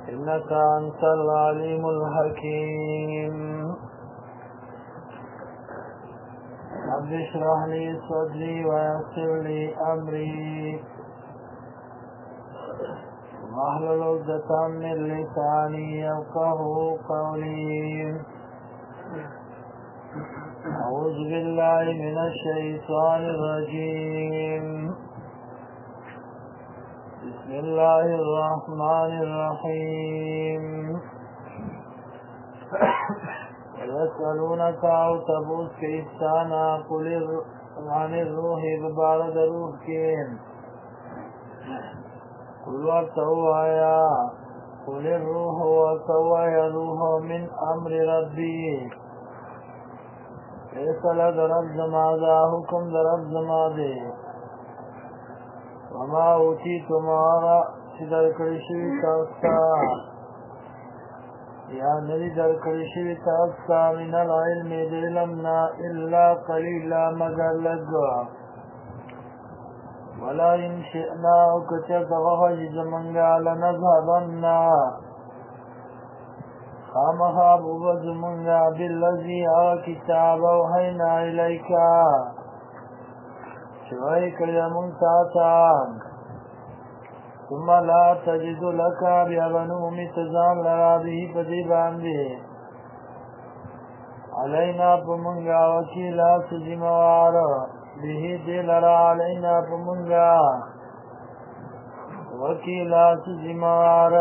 إنك أنت العليم الحكيم. رب اشرح لي صدري ويسر لي أمري واحلل عقدة من لساني يفقهوا قولي. أعوذ بالله من الشيطان الرجيم. بسم الله الرحمن الرحيم. ويسألونك أو تبوس كإحسانا قل عن الروح ببارد روح كين قل وارتوا يا قل الروح وارتوا يا روح من أمر ربي فیصلہ درب زمادہ حکم درب زمادے وما اوتی تمہارا در کرشوی تاستا یا نری در کرشوی تاستا من العلم دلمنا الا قلیلا مگر لگا ولا ان شئنا اکچر تغفج زمنگا لنذهبنا خامخاب وزمنا بالذي كتاب وحينا إليك شويك لمنتاتا ثم لا تجد لك بأبنو متزام لرابه فديبان به علينا بمنغا وكيلا سجموار به دلرا علينا بمنغا وكيلا سجموار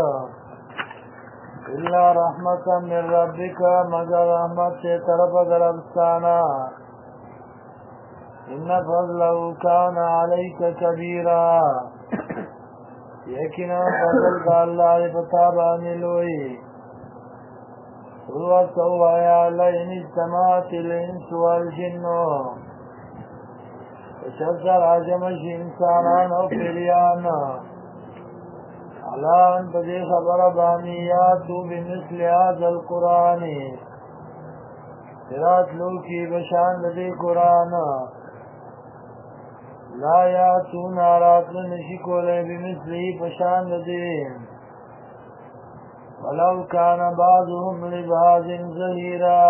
إلا رحمة من ربك مگر رحمت سے طرف دربستانا إن فضله كان عليك كبيرا یقینا فضل کا اللہ بتابانی لوئی هو سوایا لئن اجتماعت الانس والجن وشجر عجمش انسانان و پریان علان بدی خبر بانیاتو بمثل هذا القرآن سرات لو کی بشان لدی قرآن لا یاتون آرات نشکو لے بمثلی بشان لدی ولو کان بعضهم لبعض ظہیرا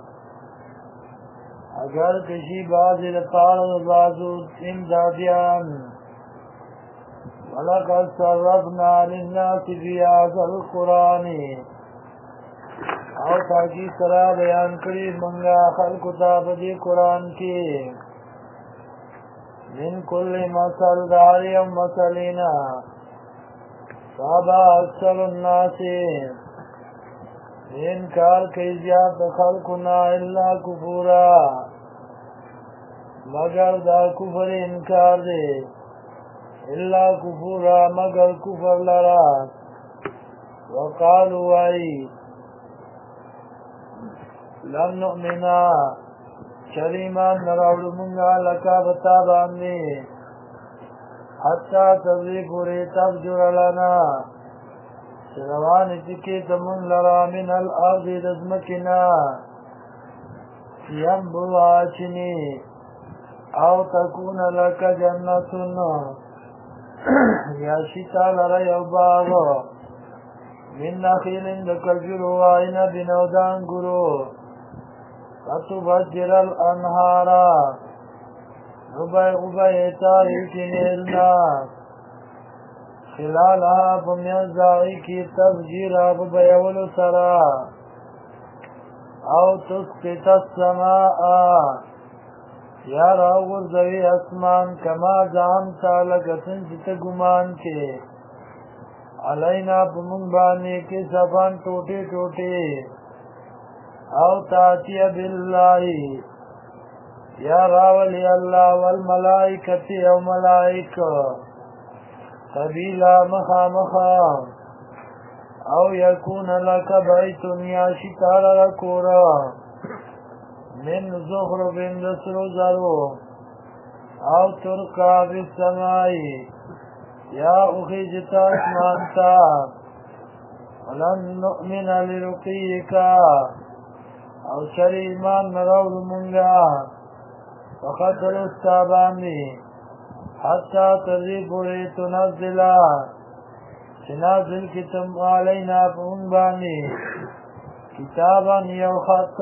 اگر کشی بعض لپار بعضو امدادیان وَلَقَدْ صَرَّفْنَا لِلنَّاسِ فِي هَذَا الْقُرْآنِ او تاکی سرا بیان کری منگا خلق تابدی قرآن کی من کل مسل داری مسلینا فابا اکثر الناس انکار کی زیاد خلقنا الا کفورا مگر دا کفر انکار دے الا کفورا مگر کفر لرا وقالوا ای لن نؤمنا شریمان نراؤڑ منگا لکا بتا باندے حتی تبری پوری تفجر لنا سروان چکی تمن لرا من الارض رزمکنا ینبو آچنی او تکون لکا جنتن یا شتا لرا یوباغ من نخیل دکجرو آئینا بنودان گرو فتبجر الانهارا ربای تاریکی نیلنا خلالها بمیزائی کی تفجیرا ببیولو سرا او تسقط السماء یا راغر زوی اسمان کما جانتا لگتن چتا گمان کے علینا بمنبانی کے سبان ٹوٹے ٹوٹے او تاتی باللہ یا راولی اللہ والملائکتی او ملائک قبیلہ مخا او یکون لکا بیتن یا شتال رکورا من زخرف دسر زرو او ترقا بالسمائی یا اخیجتا اسمانتا ولن نؤمن لرقیکا او شر ایمان نراول منگا وخطر استابانی حتی ترزی پوری تنزلا چې نازل کتم علینا پون باندې کتابا یو خط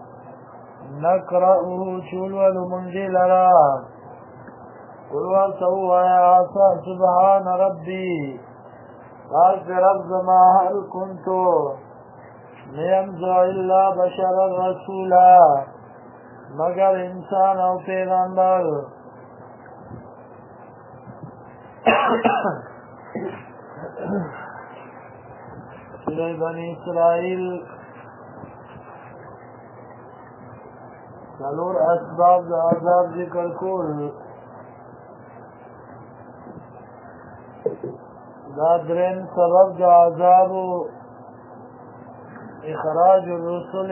نقرأه چولول منجی لرا قلوا سوایا سبحان ربی قال رب زما هل کنتو نیمزو الا بشر الرسولا مگر انسان او پیغمبر سورہ بنی اسرائیل څلور اسباب د عذاب ذکر کول دا درین سبب د عذاب اخراج الرسل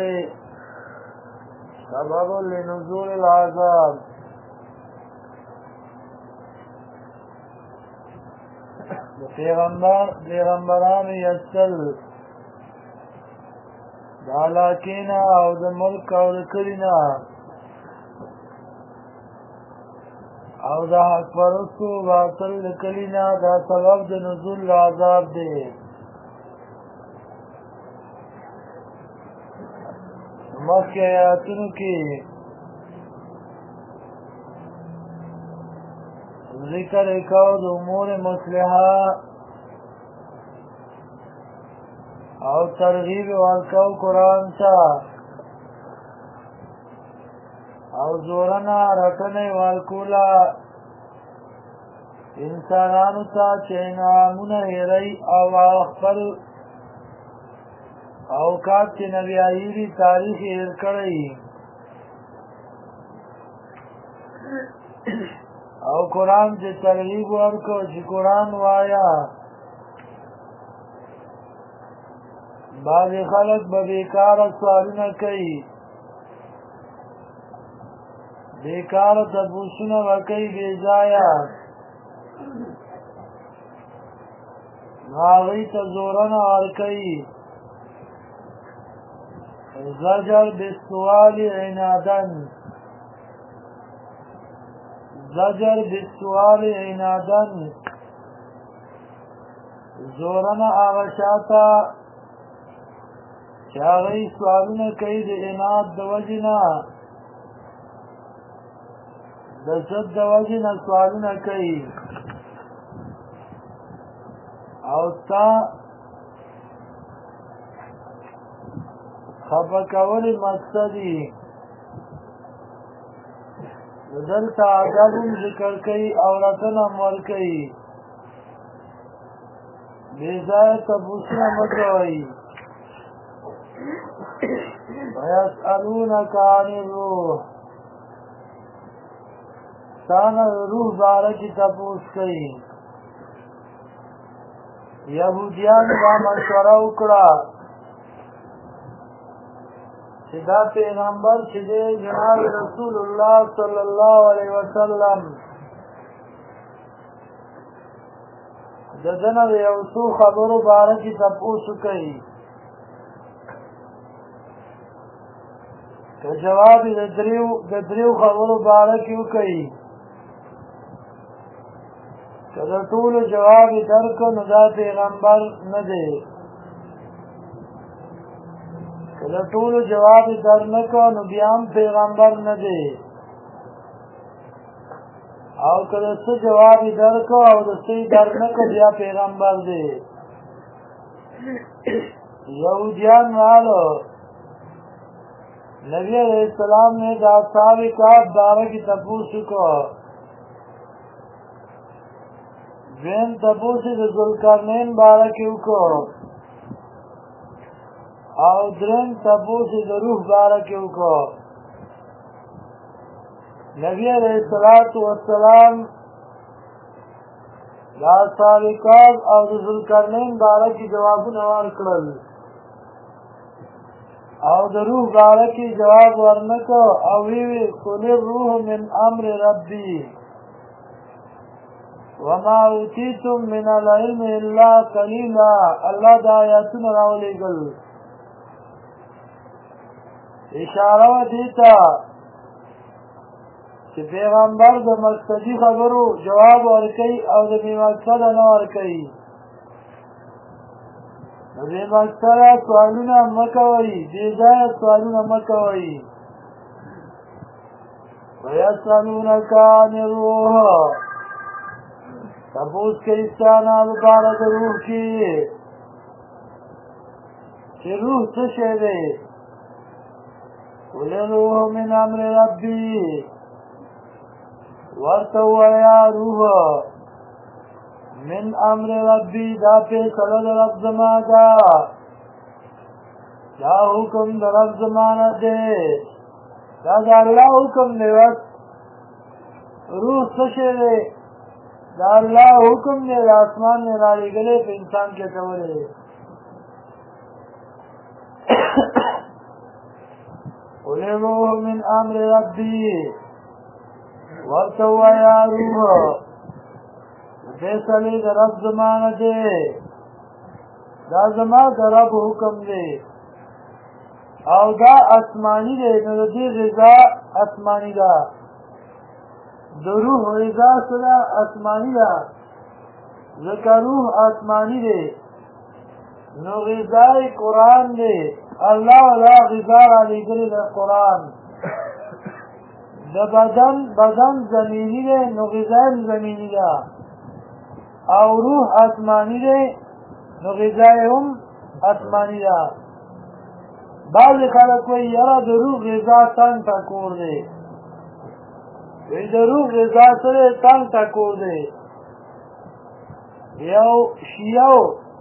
سبب لنزول العذاب پیغمبران یسل د علاقینا او د ملک او د کلینا او د حق پرستو باطل د کلینا دا سبب د نزول العذاب دی مخی آیاتونو کی ذکر اکاو د امور مصلحہ او ترغیب ورکاو قرآن تا او زورنا رکنی ورکولا انسانانو تا چینامون هیرئی او اخفل اوقات چې نبی ایری تاریخ هیر کړی او قرآن چې ترغیب ورکو چې قرآن وایا بعضی خلق به بیکار سوالونه کوي بیکار تپوسونه وکوي بې ځایه هغوی ته زورنه ورکوي زجر بالسؤال عنادا زجر بالسؤال عنادا زورنا آغشاتا چاگئی سوالنا کئی دی عناد دا وجنا دا زد دا وجنا سوالنا کئی او تا خفکولی مقصدی دلتا عدبون ذکر کئی عورتنا مول کئی بیزای تبوسنا مکوئی ویسألونک عن الروح تانا روح بارکی تبوس کئی یهودیان با مشوره اکڑا چې دا پیغمبر چې دی جناب رسول الله صلی الله علیه وسلم د دنه د یو څو خبرو باره کې تپوس کوي که جواب د دریو خبرو باره کې وکړي که د ټولو جواب یې درکړو نو دا پیغمبر نه دی که د ټولو جواب در نکړو نو بیا هم پیغمبر نه دی او که د څه جواب درکړو او د څه در نکړو بیا پیغمبر دی یهودیان رالو نبی علیہ السلام نے د اصحاب کهف باره کې تپوس وکړو دویم تپوس یې د ذوالقرنین باره کې وکړو او درم تپوس د روح باره کې وکړو نبی علیہ السلام د اصحاب کهف او د ذوالقرنین باره کې جوابونه ورکړل او د روح باره کې جواب ورنکړو او ویې قل الروح من امر ربي وما اوتیتم من العلم الا قلیلا الله دا آیاتونه راولېږل اشاره وه دې ته چې پیغمبر د مقصدي خبرو جواب ورکوي او د بې مقصده نه ورکوي دې مکتره سوالونه مکوئ دې ځایه سوالونه مکوئ ویسألونک عن الروح تپوس کوي ستانه لپاره د روح کې چې روح څه شی دی قل الروح من امر ربي ورته ووایه روح من امر ربي دا فیصله د رب زما ده دا حکم د رب زما نه دی دا د الله حکم دی بس روح څه شی دی دا الله حکم دی د اسمان نه رالیږلی په انسان کې اچولی دی قل الروح من امر ربي ورته ووایه روح فیصلې د رب زما نه دی دا زما د رب حکم دی او دا آسمانی دی نو د دې غذا آسمانی ده د روح غذا سره آسمانی ده ځکه روح آسمانی دی نو غذای قرآن دی الله ولا غذا را لېږلې د قرآن د بدن زمینی دی نو غذا زمینی ده او روح آسمانی دی نو غذای هم آسمانی ده بعض خلک وایي یاره د روح غذا تنګ ټکور دی وایي د روح غذا سره تنګ ټکور دی یو شیعو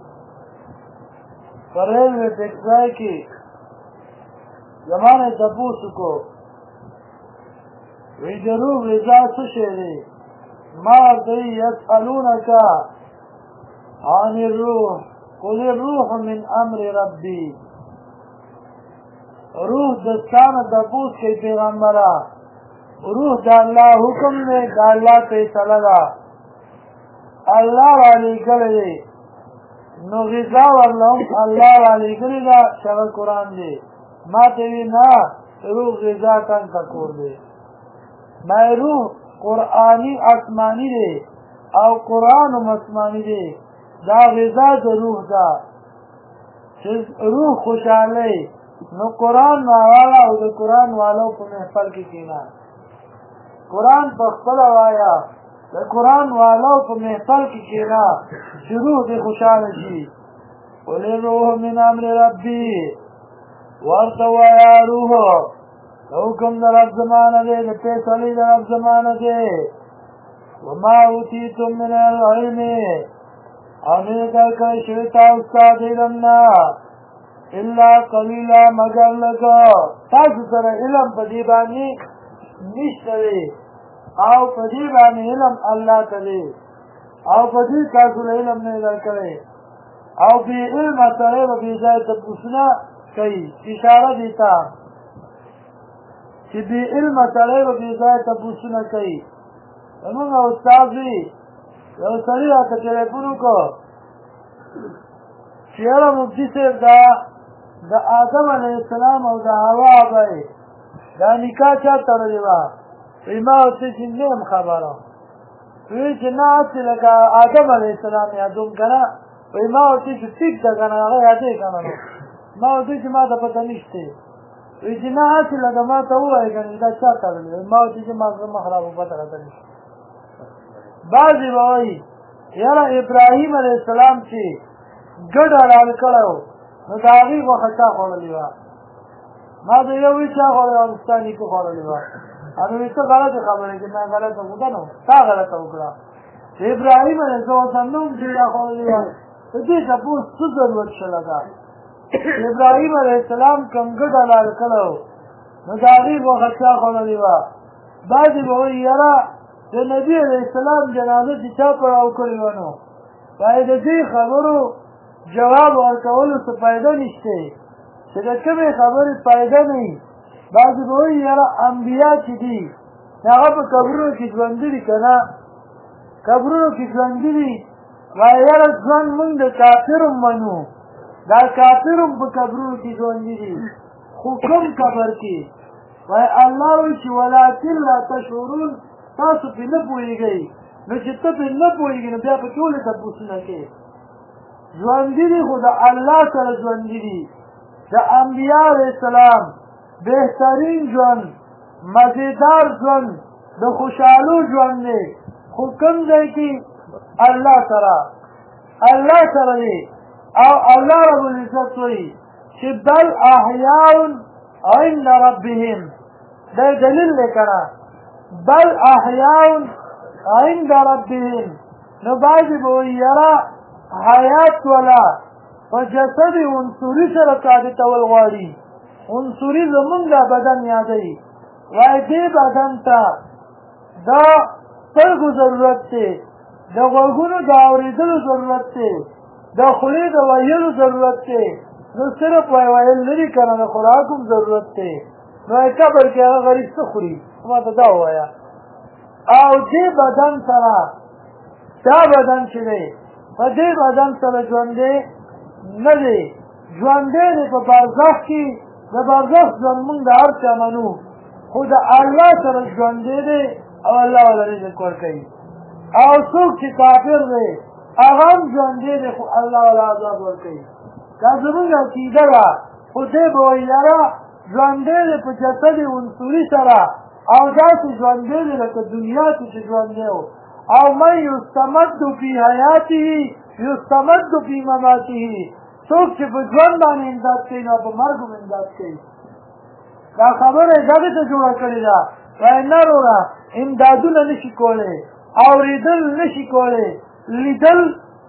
په ریلوې ټکسای کې زما نه تپوس وکړو وایي د روح غذا څه شی دی ما ورته وایي یسألونک عن الروح قل الروح من امر ربي روح دستانه تپوس کوي پیغمبره روح د الله حکم دی د الله فیصله ده الله را لېږلی دی نو غذا ورله هم الله را لېږلې ده چې هغه قرآن دی ما ته وي نه روح غذا تنګ ټکور دی ما روح قرآني آسماني دی او قرآن هم آسماني دی دا غذا د روح ده چې روح خوشحالی نو قرآن والا او د قرآن والو په محفل کې کېنه قرآن په خپله وایه د قرآن والو په محفل کې کېنه چې روح دې خوشحاله شي قل الروح من امر ربي ورته وایه روح د حکم د رب زما نه دی د فیصلې د رب زما نه دی وما اوتیتم من العلم او نه درکړی شوي تاسو ته د علم نه الا قلیلا مگر لگا تاسو سره علم په دې باندې نشته دی او په دې باندې علم الله ته دی او په دې تاسو علم نه درکړی او بې علمه سړی به بې ځایه تپوسونه کوي اشاره دی ته چې بې علمه سړی به بې ځایه تپوسونه کوي زمونږ استاد وي یو سړي راته ټلیفون وکړو چې یاره مفتي صاحب د آدم علیه السلام او د حوا به دا نکاح چا تړلې وه وایي ما ورته چې نه یم خبره وایي چې نه هسې لکه آدم علیه السلام یادوم که نه وایي ما ورته چې ټیک ده که نه هغه یادوې که نه نو ما ورته چې ما ته پته نشته وایي چې نه هسې لکه ما ته ووایې که نه دا چا تړلې وایي ما ورته چې ما زه مخ را په پته راته نشته بعضې به وایي یاره ابراهیم علیه السلام چې ګډ حلال کړی و نو د هغې غوښه چا خوړلې وه ما ته یو وایي چا خوړلې وه ستا نیکه خوړلې وه هغې وایي ته غلطې خبرې کوې ما غلطه وکړه نو تا غلطه وکړه د ابراهیم علیه السلام نه هم چې دا خوړلې وه د دې تپوس څه ضرورت شله ده ابراهیم علیه السلام کوم ګډ حلال کړی و نو د هغې غوښه چا خوړلې وه بعضې به وایي یاره د نبي علیه السلام جنازه چې چا پړاو کړې وه نو باید د دې خبرو جواب ورکولو څه فایده نشته چې د کومې خبرې فایده نه وي بعضې به وایي یاره انبیا چې دي هغه په قبرونو کې ژوندي دي که نه قبرونو کې ژوندي دي وایي یاره ژوند مونږ د کافر هم منو دا کافر هم په قبرونو کې ژوندي دي خو کوم قبر کې وایي الله وایي چې ولکن لا تشعرون تاسو پرې نه پوهېږئ نو چې ته پرې نه پوهېږې نو بیا په ټولې تپوسونه کې ژوندي دي خو د الله سره ژوندي دي د انبیا علیه السلام بهترین ژوند مزیدار ژوند د خوشحالو ژوند دی خو کوم ځای کې الله سره دی او الله رب العزت وایي چې بل احیاء عند ربهم دا دلیل دی کنه بل احیاء عند ربهم نو بعضې به وایي یاره حیات ولا په جسد عنصري سره ثابتول غواړي عنصري زمونږ دا بدن یادوي وایي دې بدن ته د سترګو ضرورت دی د غوږونو د اورېدلو ضرورت دی د خولې د ویلو ضرورت دی نو صرف ویل نه دي که نه د خوراک هم ضرورت دی نو قبر کې هغه غریب څه خوري ما ته دا ووایه او دې بدن سره دا بدن چې دی په دې بدن سره ژوندی نه دی ژوندی دی په برزخ کې د برزخ ژوند مونږ د هر چا منو خو د الله سره ژوندی دی او الله وله رزق ورکوي او څوک چې کافر دی هغه هم ژوندی دی خو الله وله عذاب ورکوي دا زمونږ عقیده ده خو دی به وایي یاره ژوندی دی په جسد عنصري سره او داسې ژوندی دی لکه دنیا کې چې ژوندی و او من یستمد فی حیاته یستمد فی مماته څوک چې په ژوند باندې امداد کوي نو په مرګ هم امداد کوي دا خبره یې دغې ته جوړه کړې ده وایي نه وروره امدادونه نشي کولی اورېدل نشي کولی لیدل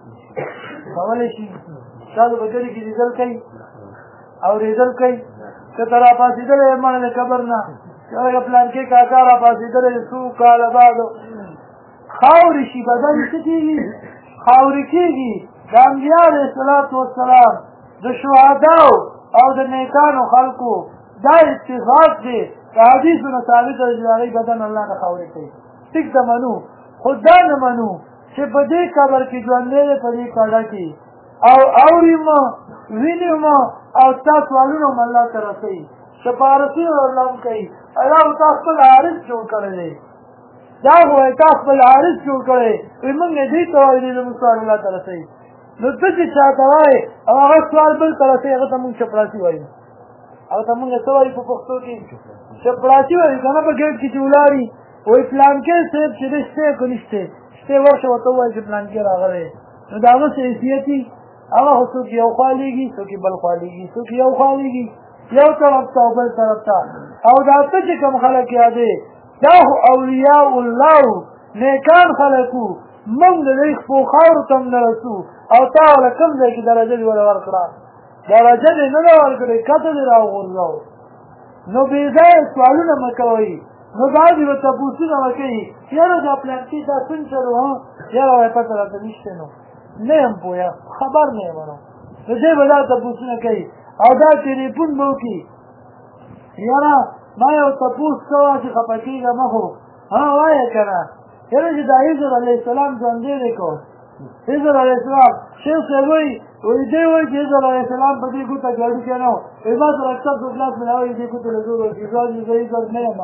کولی شي تاسو په ګډې کې لیدل کوي اورېدل کوي که ته راپاڅېدلی یې مړه د قبر نه یو پلانکې کاکا راپاڅېدلی څو کاله بعد خاورې شي بدن څه کېږي خاورې کېږي د انبیا علیه الصلاة والسلام د شهداو او د نیکانو خلکو دا اتفاق دی د حدیثونه ثابته ده چې د هغوی بدن الله نه خاورې کوي ټیک ده منو خو دا نه منو چې په دې قبر کې ژوندی دی په دې کډه کې او اوریم وینیم او ستا سوالونه هم الله ته رسوي سپارسي الله هم کوي الله تا خپل عارض جوړ کړی دی دا خو یې تا خپل عارض جوړ کړی وایي موږ یې دې ته وایي زموږ سوال الله ته رسوي نو ته چې چا ته وایې او هغه سوال بل ته رسوي هغه ته موږ چپړاسي وایو او ته موږ څه وایو په پښتو کې چپړاسي وایو که نه په ګیټ کې چې ولاړي وایي پلانکې صاحب چې دی شته که نشته شته ورشه ورته ووایي چې پلانکې راغلی نو د هغه څه حیثیت وي هغه خو څوک یو خوا لېږي څوک بل خوا لېږي څوک یو خوا لېږي یو طرف ته او بل طرف ته او دا ته چې کوم خلک یادې دا خو اولیاء الله نیکان خلک وو موږ د دوی خپو خاورو ته هم نه رسو او تا وله کوم ځای کې درجه دې وله ورکړه درجه دې نه ده ورکړې کته دې راوغورځو نو بېځایه سوالونه مه کوئ نو بعضې به تپوسونه به کوي یاره دا پلانکي دا څنګه چلو یاره وایي پته راته نشته نو نه یم پوهه خبر نه یم نو دې به دا تپوسونه کوي او دا ټلیفون به وکړي یاره ما یو تپوس کوه چې خفه کېږه مه خو وایه که نه یاره چې دا حضر علیه السلام ژوندی دی کو حضر علیه السلام شیخ صاحب وایي دی وایي چې حضر علیه السلام په دې ګوته ګاډي کې نه و وایي ما سره اکثر دو ګلاس ملاوي دې ګوتو له زور ورکړي ځان زه حضر نه یم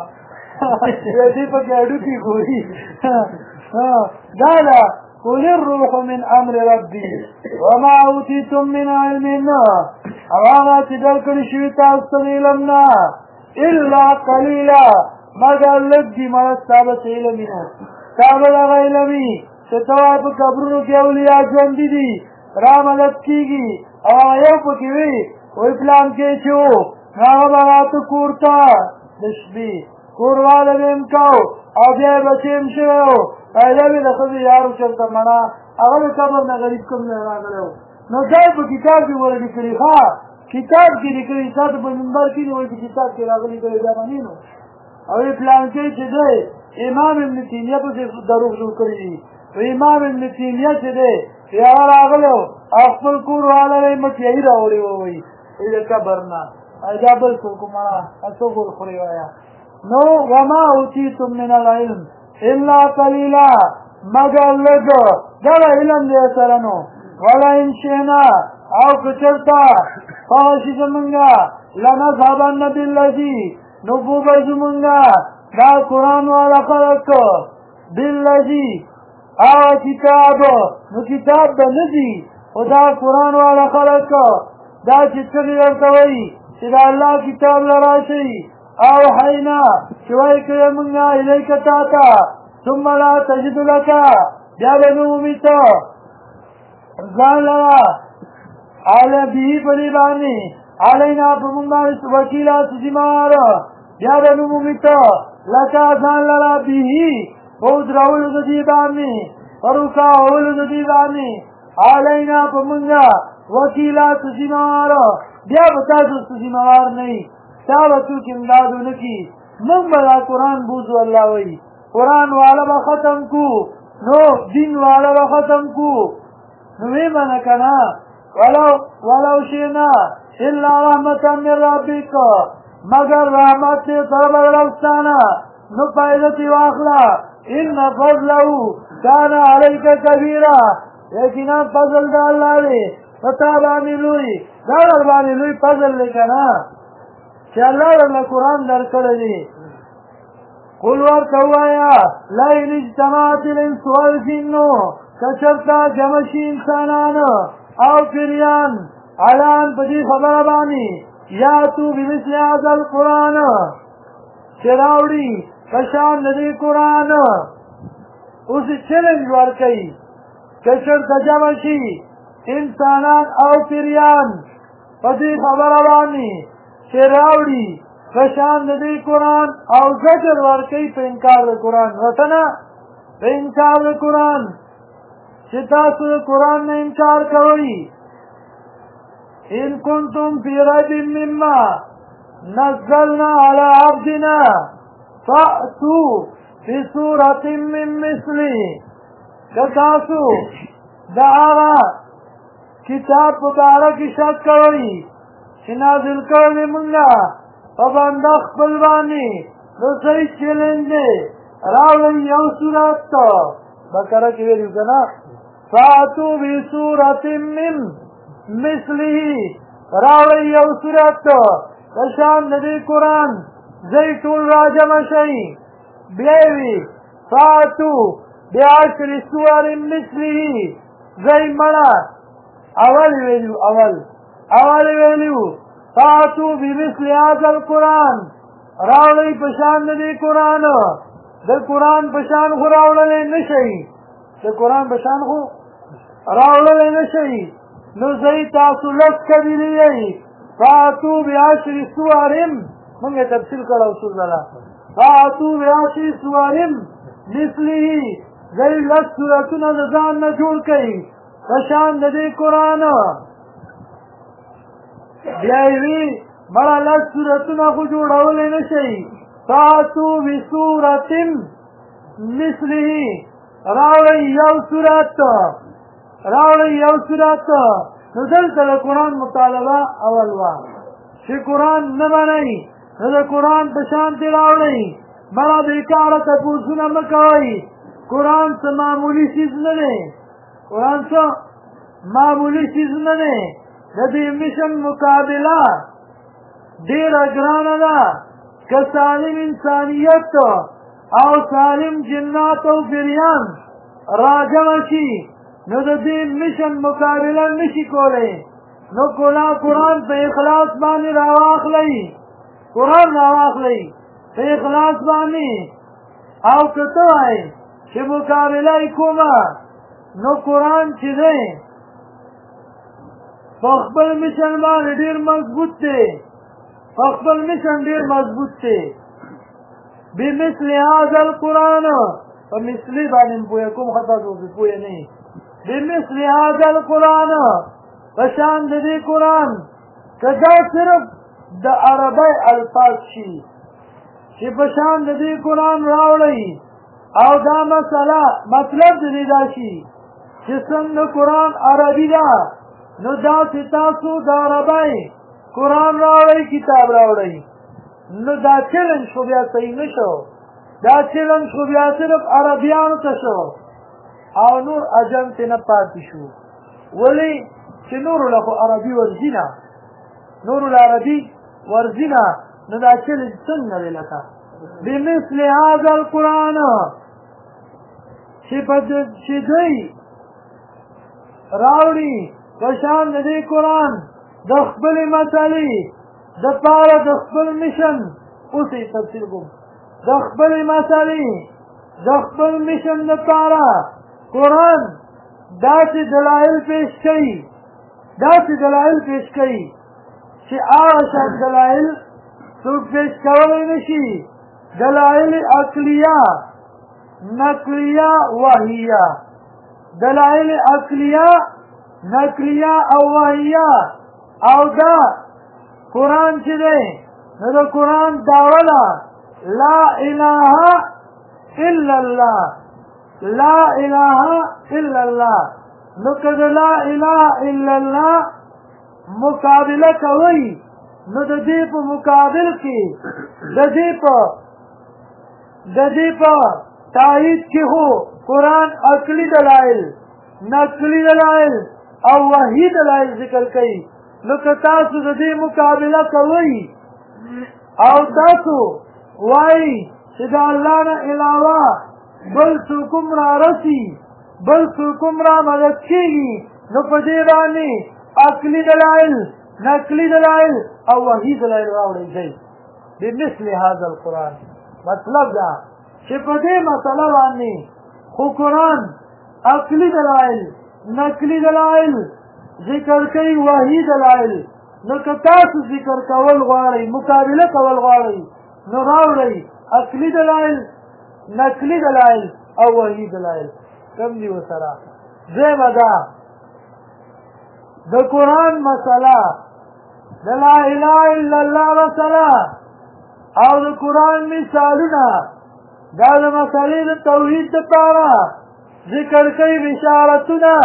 دې په ګاډو کې ګوري دا ده قل الروح من امر ربي وما اوتيتم من علم او هغه چې درکړي شوي تاسو ته علم نه الا قلیلا مگر لږ دي مړه ستا به څه علم وي نو ستا به دغه علم وي چې ته وایې په قبرونو کې اولیا ژوندي دي رامدد کېږي او هغه یو پکې وي وایي پلان کې چې و نو هغه به راته کور ته د شپې کورواله به هم کو او بیا یې بچې هم شوی و پیدا مې د ښځې یارو چېرته مړه هغه د قبر نه غریب کوم ځای راغلی و نو دا یې په کتاب کې ور لیکلي ښه کتاب کې لیکلي تا ته په منبر کې نه وایي چې کتاب کې راغلي دی بیا منې نو او یې پلانکۍ چې دی امام ابن تیمیه پسې دروغ جوړ کړي دي امام ابن تیمیه چې دی هغه راغلی و او خپل کور والا یې مټیایي راوړې و وایي د قبر نه دا بل څوک مړه څوک ورخورې وایه نو وما اوتیتم من العلم الا قلیلا مگر لږ دغه علم دی سره نو ولئن شئنا او که چېرته هغه شي زمونږه لنذهبن بالذي نو بوبه زمونږه دا قرآن والا خلک بالذي هغه کتاب نو کتاب به نه ځي او دا قرآن والا خلق دا چې څنګه ورته وایي چې د الله کتاب لراشي اوحینا چې وایي کړه موږ الیک تا ته ثم لا تجد لك بیا به نو مومي ته ځان لره علی به پدې باندې علینا په موږ باندې وکیلا ذمہوار بیا به نو مومي ته لکه ځان لره به او دراول د دې باندې ورکا اول د دې باندې علینا په موږ وکیلا ذمہوار بیا به تاسو ذمہوار نه تاسو کې امدادونه کی موږ به قرآن بوزو الله وایي قرآن والا با ختم کو نو دین والا با ختم کو نوی من کنا ولو شینا الا رحمتا من ربک مگر رحمت طرف رفتانا نو پایدتی واخلا ان فضلو کانا علیک کبیرا یقینا فضل دا اللہ لے پتا بانی لوی دار بانی لوی فضل لے کنا چه اللہ رب قرآن در کردی قل ورکوایا لئن اجتماعت الانس والجن کچرتا جمشی انسانان او فریان علان پدی خبر بانی یاتو بمثل هذا القرآن چراوڑی کشان ندی قرآن اسی چلنج ورکی کچرتا جمشی انسانان او فریان پدی خبر بانی چراوڑی فشان ندی قرآن او زجر ورکی پہ انکار قرآن وطنا پہ انکار قرآن چتاسو قرآن نے انکار کوئی ان کنتم فی ریب مما نزلنا علی عبدنا فأتو فی سورت من مثلی چتاسو دعاغا کتاب مبارک شک کوئی نازل کرنے منگا پابند خپل باندې نو صحیح چیلنج دی راوړی یو سورت بقره کې ویلو کنه فاتو بی سورت من مثله راوړی یو سورت پشان دی قرآن زیتون راجم شئی بیوی فاتو بعشر سور مثله زی منا اول ویلو فاتو بمثل هذا القرآن راولی پشان دی قرآن در قرآن پشان خو راوللی نشئی در قرآن پشان خو راوللی نشئی نو زی تاسو لس کبیلی یئی فاتو بعشر سوارم منگا تفسیر کرو سور دلا فاتو بعشر سوارم مثلی زی لس سورتون نظام نجول کئی پشان دی قرآن بیایوی مڑا لس سورتنا خو جوڑولی نشئی فاتو بسورت مثلی راوی یو سورت نزل تل قرآن مطالبہ اولوا چه قرآن نمانی نزل قرآن پشانتی راولی مڑا بیکارت پوزنا مکوئی قرآن سا معمولی چیز ننے قرآن سا معمولی چیز ننے ندی مشن مقابلہ دیر اگران دا که سالم انسانیت او سالم جنات و فریان راجمشی نو ندی مشن مقابلہ نشی کولے نو قرآن پہ اخلاص بانی رواق لئی پہ اخلاص بانی او کتو آئے چه مقابلہ کما نو قرآن چی دے فخبل مشن بانی دیر مضبوط تے بمثل هذا القرآن فمثلی بانی پویا کم خطا دو پویا نہیں بمثل هذا القرآن فشان دی قرآن کدا صرف دا عربی الفاظ شی چی فشان دی قرآن راوڑی او دا مسئلہ مطلب دی دا شی چی سند قرآن عربی دا نو دا ستاسو دا عربی قرآن راوڑی کتاب راوڑی نو دا چلنج خو بیا صحیح نشو دا چلنج خو بیا صرف عربیانو تشو او نور عجم تینا پاتی شو ولی چه نورو لخو عربی ورزینا نو دا چلنج سنگ نوی لکا بمثل هذا القرآن چه دوی راوڑی پشان د دې قرآن د خپلې مسلې دپاره د خپل مشن اوس یې تفصیل کوم د خپلې مسلې د خپل مشن دپاره قرآن داسې دلایل پیش کوي چې هغه شان دلایل څوک پیش کولی نه شي دلایل عقلیه نقلیه وحیه دلایل عقلیه نقلیه او وحیه او دا قرآن چې دی نو د قرآن دعوه ده لا اله الا الله لا اله الا الله نو که د لا اله الا الله مقابله کوي نو د دې په مقابل کې د دې په تایید کې هو قرآن عقلی دلائل نقلی دلائل او وحی دلائل ذکر کوي نو که تاسو د دې مقابله کوي او تاسو وایي چې د الله نه علاوه بل څوک هم رارسي بل څوک هم را مدد کېږي نو په دې باندې عقلی دلائل نقلی دلائل او وحی دلائل راوړی شي بمثل هذا القرآن مطلب دا چې په دې مسله باندې خو قرآن عقلی دلائل نقلی دلائل ذکر کوي وحی دلائل نو که تاسو ذکر کول غواړئ مقابله کول غواړئ نو راوړئ عقلی دلائل نقلی دلائل او وحی دلائل کم دي ورسره دویمه دا د قرآن مسله د لا اله الا الله مسله او د قرآن مثالونه دا د مسلې د توحید دپاره ذکر کوي بشارتونه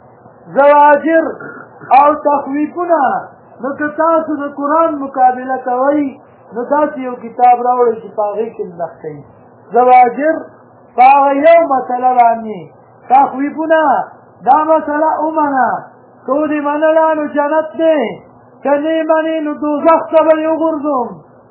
زواجر او تخویفونه نو که تاسو د قرآن مقابله کوئ نو داسې یو کتاب راوړئ چې په هغې کې نښ کوي زواجر په هغه یو مسله باندې تخویفونه دا مسله ومنه که ودې منله نو جنت دی که نه منې نو دوزخ ته به دې وغورځوم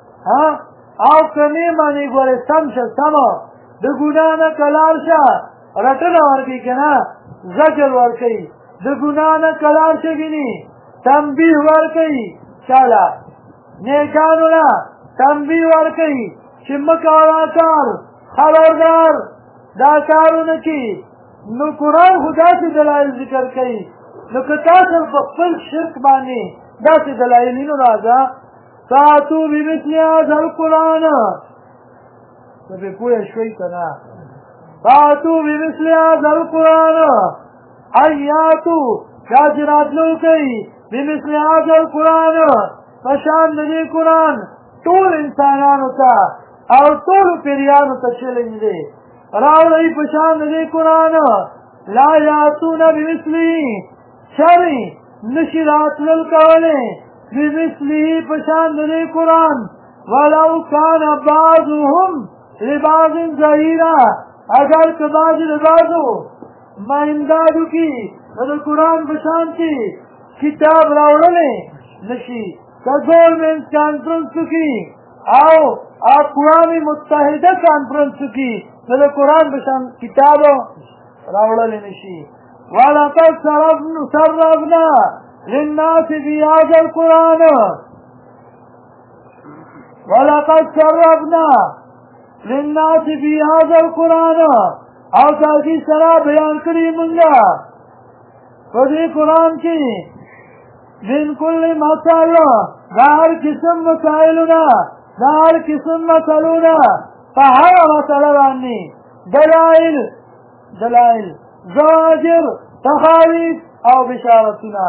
او که نه منې ګورې سم شه سمه د ګناه نه که لاړ شه رټنه ورکوي که نه زجر ورکوي د ګناه نه که لاړ شه ګینې تنبیه ورکوي چاله نیکانو نه تنبیه ورکوي چې مه کوه دا کار خبردار دا کارونه کې نو قرآن خو داسې دلایل ذکر کوي نو که تاسو په خپل شرک باندې داسې دلایل نو راځه فاتو بمثل هذا القرآن ته پرې پوه شوئ که نه فاتو بمثل هذا القرآن ایاتو دا چې راتلو کوي بمثل هذا القرآن په شان د دې قرآن ټول انسانانو ته او ټولو پیریانو ته چلنج دی راوړئ په شان د دې قرآن لا یاتون بمثله شرعي نشي راتلل کولی بمثله په شان د دې قرآن ولو کان بعضهم لبعض ظهیرا اگر که بعض د بعضو ما امدادو کی نو د قرآن په شان کې کتاب راوړلی نشي که ګورمنټ کانفرنسو کې او اقوام متحده کانفرنسو کې نو د قرآن په شان کتاب راوړلی نشي ولقد صرفنا للناس في هذا القرآن ولقد صرفنا للناس في هذا القرآن او تاکی سرا بیان کری منگا فدی قرآن کی من کل مسائل دا ہر قسم مسائلنا دا ہر قسم مسئلونا فہر مسئلوانی دلائل زواجر تخاریف او بشارتنا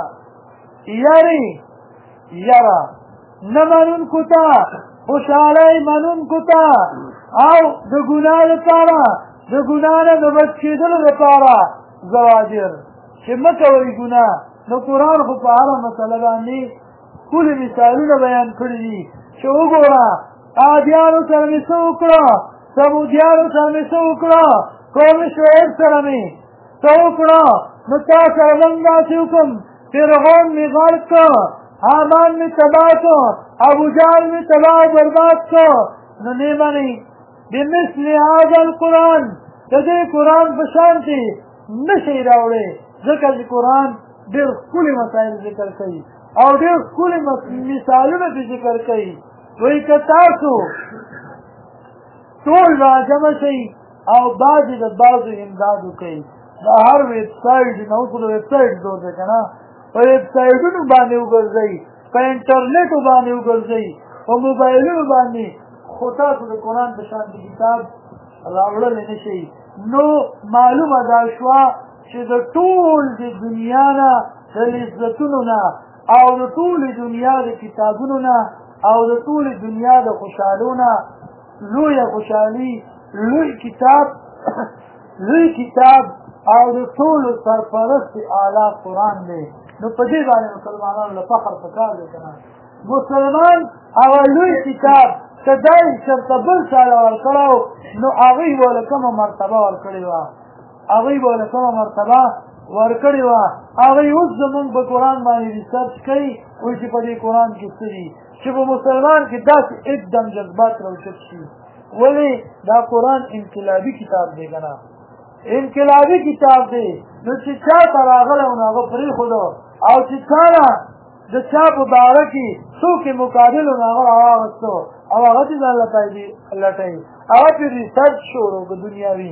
یرا نمنون کتا خوشحالی منون کتا او دا گناہ لپارا د ګناه نه د بچ کېدلو لپاره زواجر چې مه کوئ ګناه نو قرآن خو په هره مسله باندې ټولې مثالونه بیان کړي دي چې وګوره عادیانو سره مې څه وکړه سمودیانو سره مې څه وکړه قوم شعیب سره مې څه وکړه نو تا سره موږ داسې وکړم فرعون مې غرق کړ حامان مې تباه کړ ابوجهل مې تباه او برباد کړ نو نه منئ بمثل هذا القرآن د دې قرآن په شان کې نشئ راوړی ځکه چې قرآن ډېر ښکلي مسایل ذکر کوي او ډېر ښکلي مثالونه پې ذکر کوي. وایي که تاسو ټول راجمع شئ او بعضې د بعضو امداد وکوئ. دا هر ویبسایټ نه اوس د ویبسایټ دور دی که نه، په ویبسایټونو باندې وګرځئ، په انټرنیټو باندې وګرځئ، په موبایلونو باندې، خو تاسو د قرآن په شانتې کتاب راوړلی نه شئ. نو معلومه دا شوه چې د ټول د دنیا نه د لذتونو نه او د ټولې دنیا د کتابونو نه او د ټولې دنیا د خوشحالو نه لویه خوشحالي لوی کتاب او د ټولو سرپرست اعلی قرآن دی. نو په دې باندې مسلمانانو له فخر پکار دی که نه. مسلمان هغه لوی کتاب که دا یې چېرته بل چا له ورکړی نو هغوی به له کومه مرتبه ورکړې وه، هغوی به له کومه مرتبه ورکړې وه. هغوی اوس زمونږ په قرآن باندې ریسرچ کوي، وایي چې په دې قرآن کې څه دي، چې په مسلمان کې داسې एकदम جذبات راوچت شي. ولې دا قرآن انقلابي کتاب دی که نه، انقلابي کتاب دی. نو چې چا ته راغلی نو هغه پرېښودو او چې چا نه د چا په باره کې څوک یې مقابل و نو هغه راواغستو او هغه چې ځان لټوي، هغه پرې ریسرچ شروع که دنیاوي.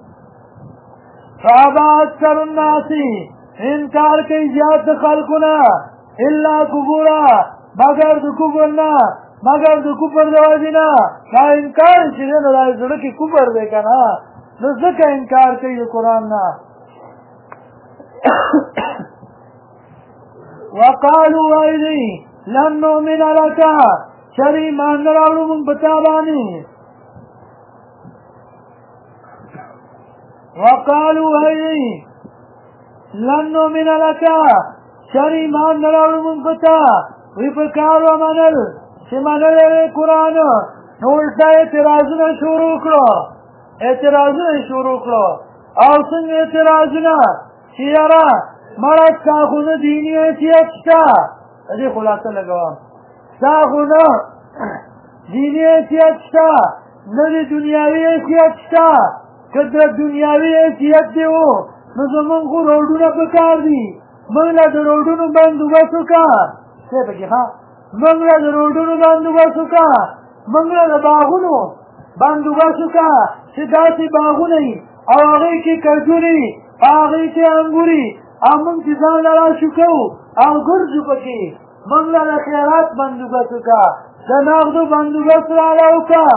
فابا اکثر الناس انکار کوي زیات د خلکو نه الا کفورا مگر د کفر نه، مگر د کفر د وجې نه. دا انکار چې دی نو دا زړه کې کفر دی که نه، نو ځکه انکار کوي د قرآن نه. وقالو وایي دی لن نؤمن لک چر ایمان نه راوړو مونږ په تا باندې. وقالو وایي دی لن نؤمن لک چر ایمان نه راوړو مونږ په تا. وی په کار ومنل چې منلی دی قرآن نو الټا اعتراضونه شروع کړو، اعتراضونه شروع کړو. او څنګه اعتراضونه چې یاره مړه ستا خو نه دیني حیثیت شته، د دې خلاصه لګوم، ستا خو نه دیني حیثیت شته، نه د دنیاوي حیثیت شته. که د دنیاوي حیثیت دی و نو زمونږ خو روډونه په کار دي، موږ له د روډونو بندوبست وکړه، دی پکې ښه، موږ له د روډونو بندوبست وکړه، موږ له د باغونو بندوبست وکړه چې داسې باغونه وي او هغې کې کجورې وي، هغې کې انګوري، او موږ چې ځان له راشو کوو او ګرځو پکې. موږ له د خیرات بندوبست وکړه، د نغدو بندوبست راله وکړه.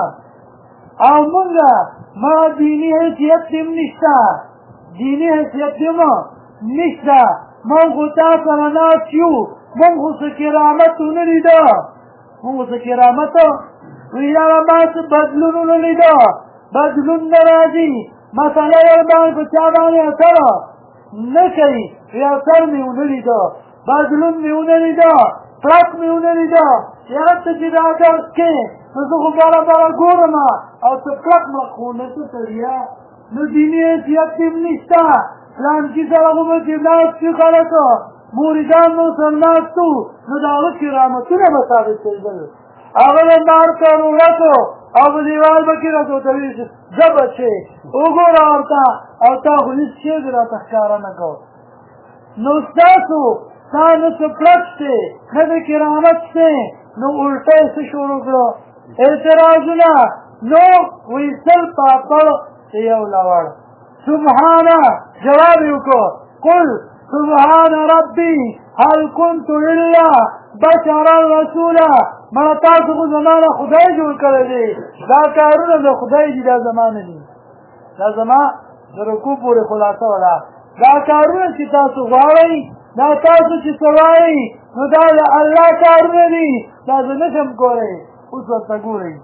او موږ ما دیني حیثیت دې هم نشته، دیني حیثیت دې هم نشته. موږ خو تا سره ناست یو، موږ خو څه کرامت ونه لیده، موږ خو څه کرامت وی یاره ما څه بدلون ونه لیده، بدلون نه راځي. مسله ورباندې په چا باندې اثر نه کوي، وی اثر مې ونه لیده، بدلون مې ونه لیده، پړک مې ونه لیده. یاره ته چې دا درس کې نو زه خو بره بره ګورم او څه پړک مړک خو نه څه تړیا، نو دیني حیثیت دې هم نشته. پلانکي سره خو به چې ناست وي خلک موریدان مو سره ناست وو نو د هغه کرامتونه به ثابت کېدل. هغه د مار ضرورتو او په دیوال به کې راته ورته ویل چې ځه بچې وګوره ورته، او تا خو هېڅ شی دې راته ښکاره نه کو. نو ستاسو تا نه څه پړک شته نه د کرامت شته، نو الټه یې څه شروع کړو اعتراضونه. نو وایي سل پاپړ یو لوړ. سبحانه جواب یې وکړو قل سبحان ربي هل كنت الا بشرا رسولا. مړه تاسو خو زما نه خدای جوړ کړی دی، دا کارونه د خدای دي، دا زما نه دي. دا زما د رکوع پورې خلاصه وه. دا کارونه چې تاسو غواړئ، دا تاسو چې څه وایئ نو دا د الله کارونه دي، دا زه نه شم کولی. اوس ورته ګورئ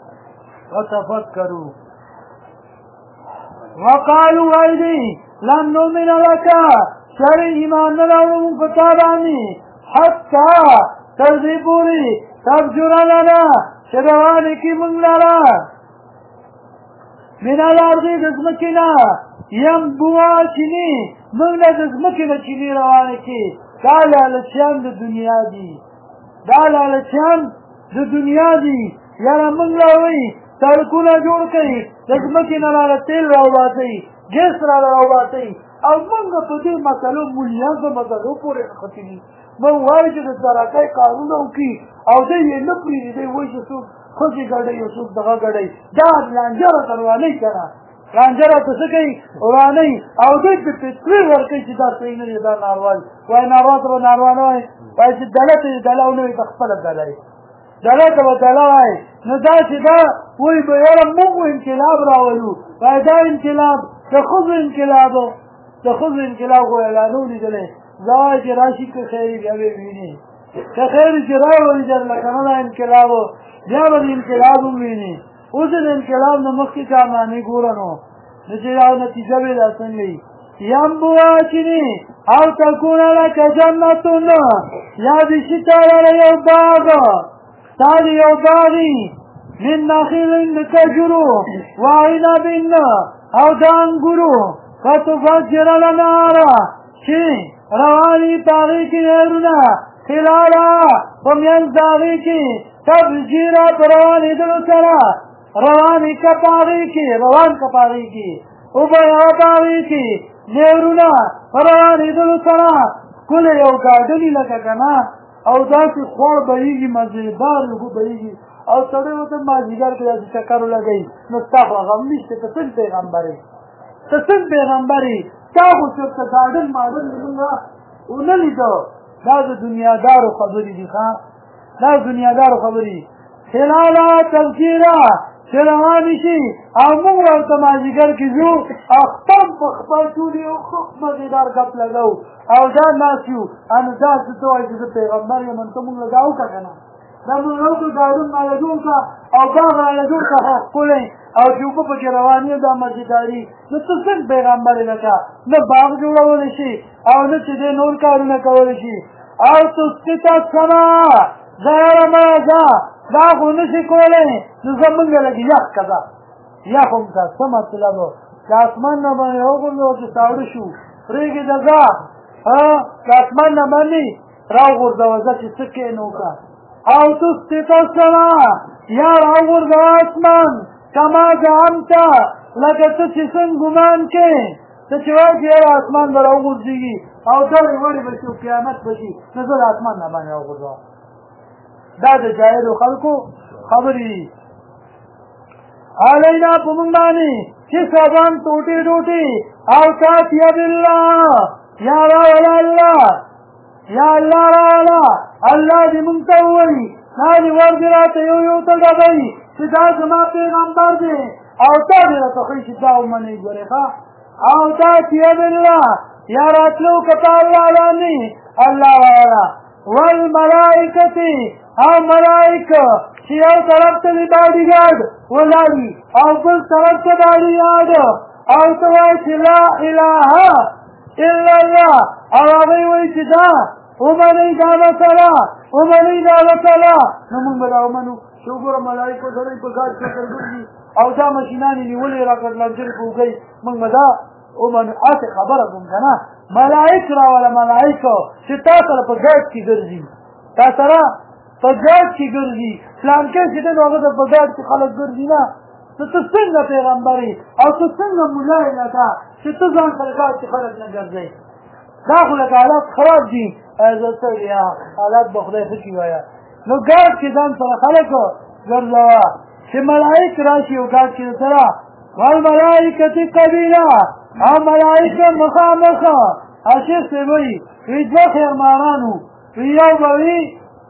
وتفکروا. وقالو وایي دی لن نؤمن لک چر ایمان نه راوړو موږ په تا باندې حتی تر دې پورې تفجر لنا چې روانې کړي موږ لره من الارض د ځمکې نه ینبوع چیني موږ له د ځمکې نه چیني روانې کړي. دا لالچیان د دنیا دي، دا لالچیان د دنیا دي. یاره موږ له وایي سړکونه جوړ کړئ، د ځمکې نه راله تیل راوباسئ، ګیس راله راوباسئ، او موږ په دې مسلو مولیان په مسلو پورې نښتي دي موږ وایو چې د ترقۍ کارونه وکړي او دی یې نه پرېږدي دی وایي چې څوک ښځې ګډوي او څوک دغه ګډوي دا لانجره تروانۍ که نه لانجره ته څه کوي ورانۍ او دوی پې فتوې ورکوي چې دا صحیح نه دی دا ناروا دي وایي ناروا ته به ناروا نه وایي وایي چې ډله ته یې ډله ونه وایي ته خپله ډله یې ډله ته به ډله وایي نو دا چې دا وایي به یاره موږ انقلاب راولو وایي دا انقلاب د ښځو انقلاب د ښځو انقلاب خو اعلانو لیدلی زه وایي چې راشي که خیر بیا به ویني که خیر چې راولي درله که نه دا انقلاب بیا به د انقلاب هم ویني اوس د انقلاب نه مخکې کارنامې ګوره نو نو چې دا نتیجه به دا څنګه وي ینبوچینی او تکون لک جنتون یا دې شي تا لره یو باغ تا دې یو باغي من نخیل د کجرو وعنب او د انګورو فتفجر الانهار چې رواني په هغې کې نهرونه خلاله په منځ د هغې کې تفجیره په روانېدلو سره روانې که په هغې کې روان که په هغې کې اوبه یوه په هغې کې نهرونه په روانېدلو سره ښکلی یو ګاډني لکه که نه او داسې خوړ بهېږي مزېدار اوبه بهېږي او سړی ورته مازدیګر کې داسې چکر ولګوي نو ستا خو غم نشته ته څنګه پیغمبر یې ته څنګه پیغمبر یې تا خو چېرته ګاډن ماډن زمونږ ونه لیده دا د دنیادارو خبرې دي ښه دا د دنیادارو خبرې خلاله تذکیره چې روانې شي او موږ ورته مازدیګر کې ځو او خپل په خپل ټول یو ښه مزېدار ګپ لګوو او دا ناست یو نو داسې ته وایي چې زه پیغمبر یم نو ته مونږ له دا وکړه که نه دا مونږ وکړو ګاډون راله جوړ کړه او باغ راله جوړ کړه خو ښکلی او چې اوبه پکې روانې دا مزېداري نو ته څنګه پیغمبر یې لکه نه باغ جوړولی شي او نه چې دی نور کارونه کولی شي او تسقط السما غیر مازه دا خو نشي کولی نو زمونږ لږ یخ که ده یخ هم که څه مطلب د اسمان نه باندې وغورځوه چې ساړه شو پرېږده ځه د اسمان نه باندې راوغورځوه ځه چې څه کې نو که او تسقط السما یا راوغورځوه اسمان کما زعمته لکه ته چې څنګه ګمان کې ته چې وایې چې یاره اسمان به راوغورځېږي او ډړې وړې به شي او قیامت به شي نو زه د اسمان نه باندې راوغورځوه دا د جاهلو خلکو خبرې دي علینا په موږ باندې چې سبان ټوټې ټوټې او تاتیه بالله یا راوله الله یا الله راوله الله دې موږ ته ووایي دا دې ورځې راته یو یو ته ډبوي چې دا زما پیغمبر دی او تا دې راته ښایي چې دا ومنئ ګورې ښه او تاتیه بالله یا راتلو که په الله باندې الله راوله والملائکة او ملائکه چې یو طرف ته دې باډیګارډ ولاړ وي او بل طرف ته باډیګارډ او ته وایې چې لا اله الا الله او هغوی وایي چې دا ومنئ دا مسله ومنئ دا مسله نو موږ به دا ومنو چې وګوره ملایکو سره یې په ګاډ کې ګرځي او دا مشینان یې نیولې راکړ لنجرې په اوږه موږ به دا ومنو هسې خبره کوم که نه ملایک راوله ملایکو چې تا سره په ګاډ کې ګرځي تا سره په ګاډ کې ګرځي پلانکې چې دی نو هغه ته په ګاډ کې خلک ګرځي نه نو ته څنګه پیغمبر یې او ته څنګه ملا یې لکه چې ته ځان سره ګاډ کې خلک نه ګرځئ دا خو لکه حالات خراب دي زه څه یا حالات به خدای ښه کي وایه نو ګاډ کې ځان سره خلک ګرځوه چې ملایک راشي او ګاډ کې سره والملائکة قبیله او ملائکه مخامخ شیخ صاحب وایي وی دوه خیرمانانو وی یو به وي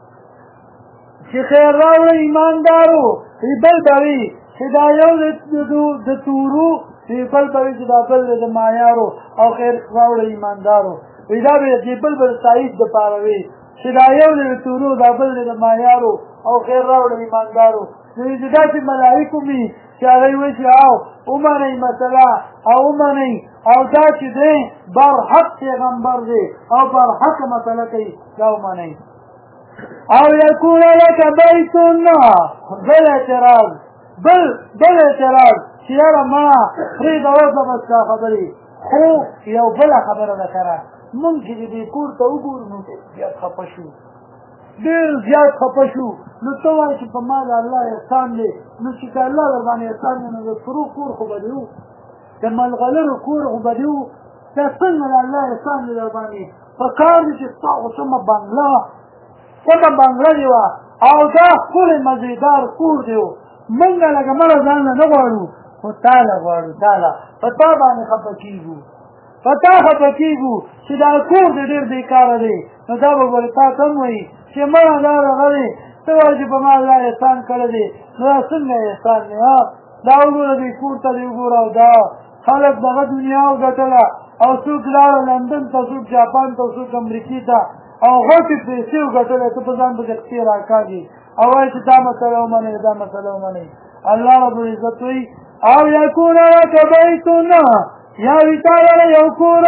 چې خیر راوړه ایماندارو وی بل به وي چې دا یو د تورو وی بل به وي چې دا بل د مایارو او خیر راوړه ایماندارو وی دا به چې بل به د تایید دپاره وي چې دا یو د تورو دا بل د مایارو او خیر راوړه ایماندارو نو چې داسې ملایکو مي چې هغوی وایي چې او ومنئ مسله او ومنئ او دا چې دی برحق پیغمبر دی او برحق مسله کوي دا ومنئ او یکون لک بیتون بل اعتراض بل اعتراض چې یاره مړه پرېږده اوسه بس دا خبرې خو یو بله خبره ده کره مونږ چې د دې کور ته وګورو نو زیات خفه شو ډېر زیات خفه شو نو ته وایې چې په ما د الله احسان دی نو چې که الله در باندې احسان دی نو د سرو کور خو به دې و د ملغلرو کور خو به دې و دا څنګه د الله احسان دی در باندې په کار دي چې ستا خو سمه بنګله وه سمه بنګله دې وه او دا ښکلی مزېدار کور دی و موږ لکه مړه ځان نه غواړو خو تاله غواړو تاله په تا باندې خفه کېږو په تا خفه کېږو چې دا کور دې ډېر بېکاره دی نو دا به ولې تا ته هم وایي چې مړه دا دغه دی ته وایې چې په ما الله احسان کړی دی نو دا څنګه احسان دی دا وګوره دې کور ته دې وګوره او دا خلک دغه دنیا وګټله او څوک لاړه لندن ته څوک جاپان ته څوک امریکې ته او غټې پیسې وګټلې ته په ځان پسې قصې راکاږي او وایي چې دا مسله ومنئ دا مسله ومنئ الله رب العزت وایي او یکون لک بیتون یا وي تا لره یو کور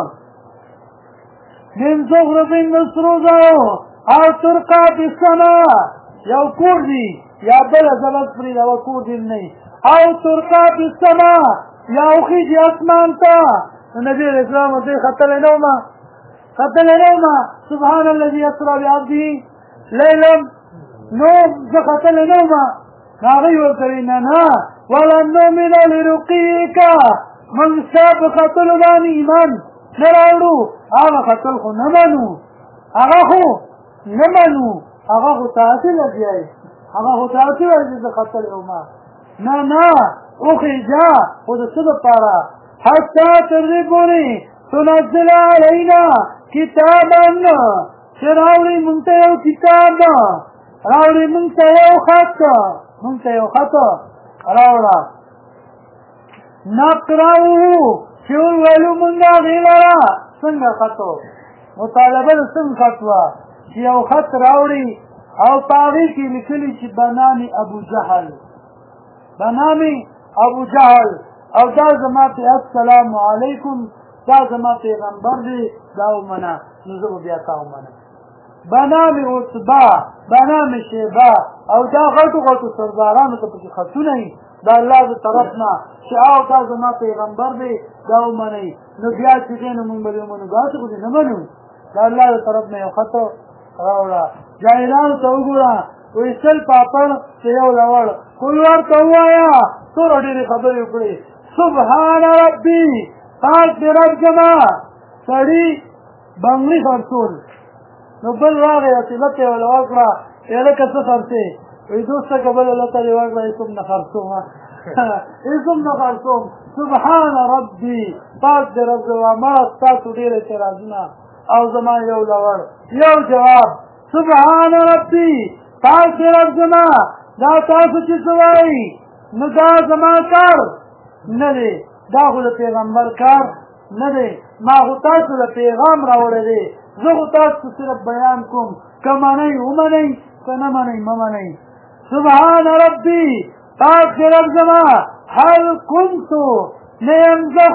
من زخرف د سرو زرو او ترقا فی السماء یو کور دی یا بله زبد پرېږده هغه کور دې نه او ترقا فی السماء یا وخیږي اسمان ته نو نبي علیه السلام ورته وایي ختلی نه ومه ختلی نه ومه سبحان الذي اسرا بعبده لیلا نو زه ختلی نه ومه نو هغوی ورته وایي نه نه ولن نؤمن لرقیک موږ ستا په ختلو باندې ایمان نه راوړو هغه ختل خو نه منو هغه خو نه منو هغه خو تاسې لګیایي هغه خو تاسې وایي چې زه ختلی ومه نه نه وخیجا خو د څه دپاره حتی تر دې پورې تنزل علینا کتابا چې راوړي مونږ ته یو کتاب راوړي مونږ ته یو خط مونږ ته یو خط راوړه نقرأه چې وویلو مونږ هغې لره څنګه خط مطالبه د څنګه خط وه چې یو خط راوړي او په هغې کې لیکلي چې بنامې ابو جهل بنامې ابو جهل او دا زما ته السلام علیکم دا زما پیغمبر دی دا ومنه نو زه به بیا تا ومنم بنامې عتبه بنامې شیبه او دا غټو غټو سردارانو ته پکې خطونه وي د الله د طرف نه چې او دا زما پیغمبر دی دا ومنئ نو بیا چې دی نو مونږ به دې ومنو داسې خو دې نه منو د الله د طرف نه یو خط راوړه جاهلانو ته وګوره وایي سل پاپړ چې یو لوړ کوی ورته ووایه څومره ډېرې خبرې وکړې سبحان ربي پاک دې رب زما سړي بنګړي خرڅول نو بل راغی اصیلت یې ورله وکړه هلکه څه خرڅې وایي دوسته که بله لته دې وکړه هېڅ هم نه خرڅوم هېڅ هم نه خرڅوم سبحان ربي پاک دې رب زما مړه ستاسو ډېر اعتراضونه او زما یو لوړ یو جواب سبحان ربي پاک دې رب زما دا تاسو چې څه وایي نو دا زما کار نه دی دا خو د پیغمبر کار نه دی ما خو تاسو له پیغام راوړی دی زه خو تاسو صرف بیان کوم که منئ ومنئ که نه منئ مه منئ سبحان ربي پاک دې رب زما هل کنتو نه یم زه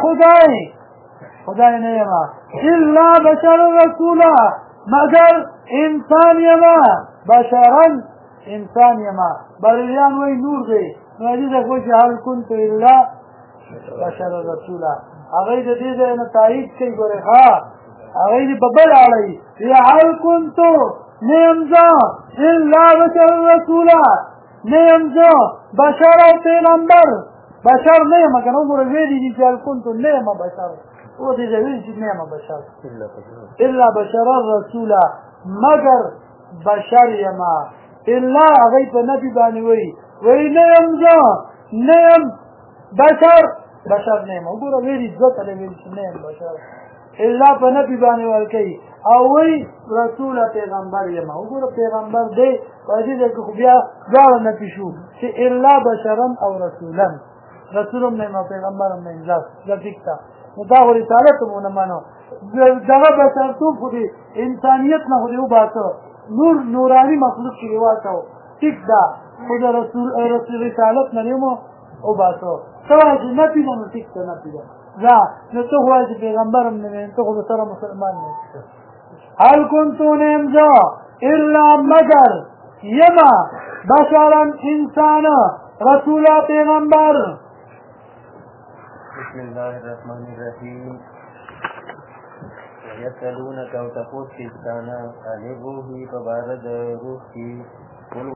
خدای نه یمه الا بشر رسولا مگر انسان یمه بشرا انسان یما بریلیان وی نور دی نو حدیث اخوی چې هل کنتو الا بشر رسولا هغوی د دې ځای نه تایید کوي ګورې ښه هغوی دې په بل اړوي یا هل کنتو نه یم زه الا بشر رسولا نه یم زه بشر او پیغمبر بشر نه یم که نه عمره ویلي دي چې هل کنتو نه یم بشر او دې ځای ویلي چې نه یم بشر الا بشر رسولا مگر بشر یما الا هغوی په نفي باندې وایي نه یم زه نه یم بشر نه یم وګوره ویلي دوه کله ویلي چې نه یم بشر الا په نفي باندې ورکوي او وایي رسوله پیغمبر یم وګوره پیغمبر دی په دې ځای کې خو بیا دواړه نفي شو چې الا بشرا او رسولا رسول هم نه یم او پیغمبر هم نه یم دا ټیک ده نو دا خو رسالت هم ونه منو دغه بشرتوب خو دې انسانیت نه خو دې وباسه نورانی مخلوق کې واچو ټیک ده خو د رسول رسالت نه نیمو وباسو ته وایې چې نفي ده نو ټیک ده نفي ده ځه نو ته خو وایې چې پیغمبر هم نه یم ته خو سره مسلمان نه هل کنتو نه یم زه الا مگر یما بشرا انسان رسولا پیغمبر بسم الله الرحمن الرحیم یسألونک او تپوس کستانا عن الروح فبارد روح کی